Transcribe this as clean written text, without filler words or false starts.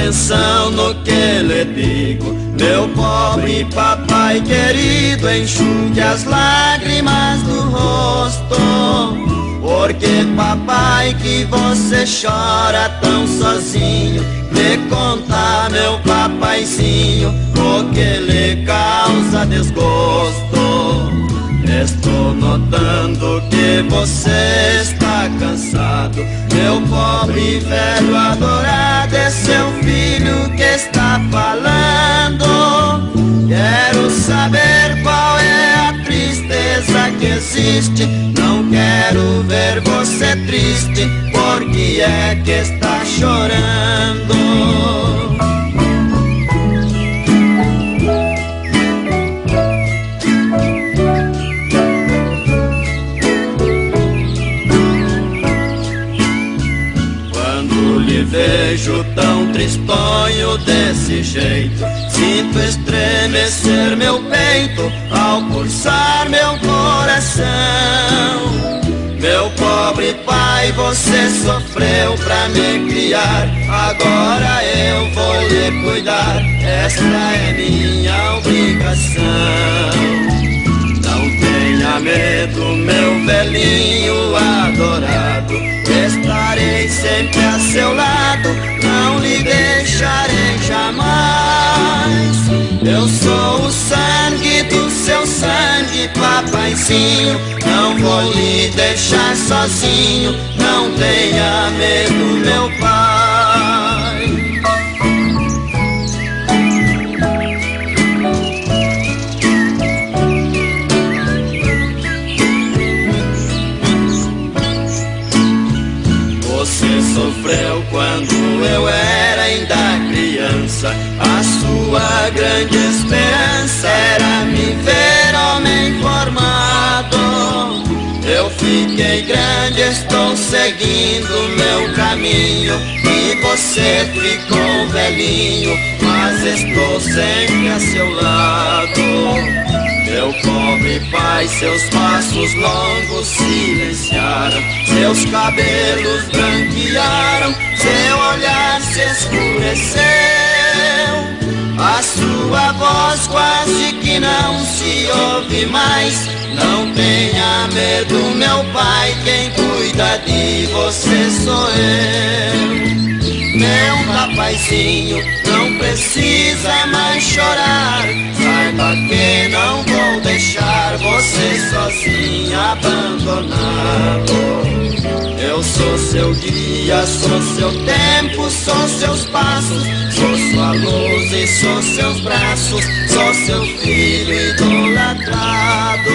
atenção no que lhe digo. Meu pobre papai querido, enxugue as lágrimas do rosto. Porque papai, que você chora tão sozinho? Me conta, meu papaizinho, o que lhe causa desgosto. Estou notando que você está cansado. Meu pobre velho adorado, é seu filho que está falando. Quero saber qual é a tristeza que existe. Não quero ver você triste. Por que é que está chorando? Vejo tão tristonho desse jeito, sinto estremecer meu peito ao pulsar meu coração. Meu pobre pai, você sofreu pra me criar, agora eu vou lhe cuidar, esta é minha obrigação. Não tenha medo, meu velhinho adorado, estarei sempre a seu lado, não lhe deixarei jamais. Eu sou o sangue do seu sangue, papaizinho, não vou lhe deixar sozinho. Não tenha medo, meu pai. Você sofreu quando eu era ainda criança. A sua grande esperança era me ver homem formado. Eu fiquei grande, estou seguindo meu caminho, e você ficou velhinho, mas estou sempre a seu lado. Meu pobre pai, seus passos longos silenciaram, seus cabelos branquearam, seu olhar se escureceu. A sua voz quase que não se ouve mais. Não tenha medo, meu pai, quem cuida de você sou eu. Meu papaizinho, não precisa mais chorar, saiba que não vou deixar você sozinho, abandonado. Eu sou seu guia, sou seu tempo, sou seus passos, sou sua luz e sou seus braços, sou seu filho idolatrado.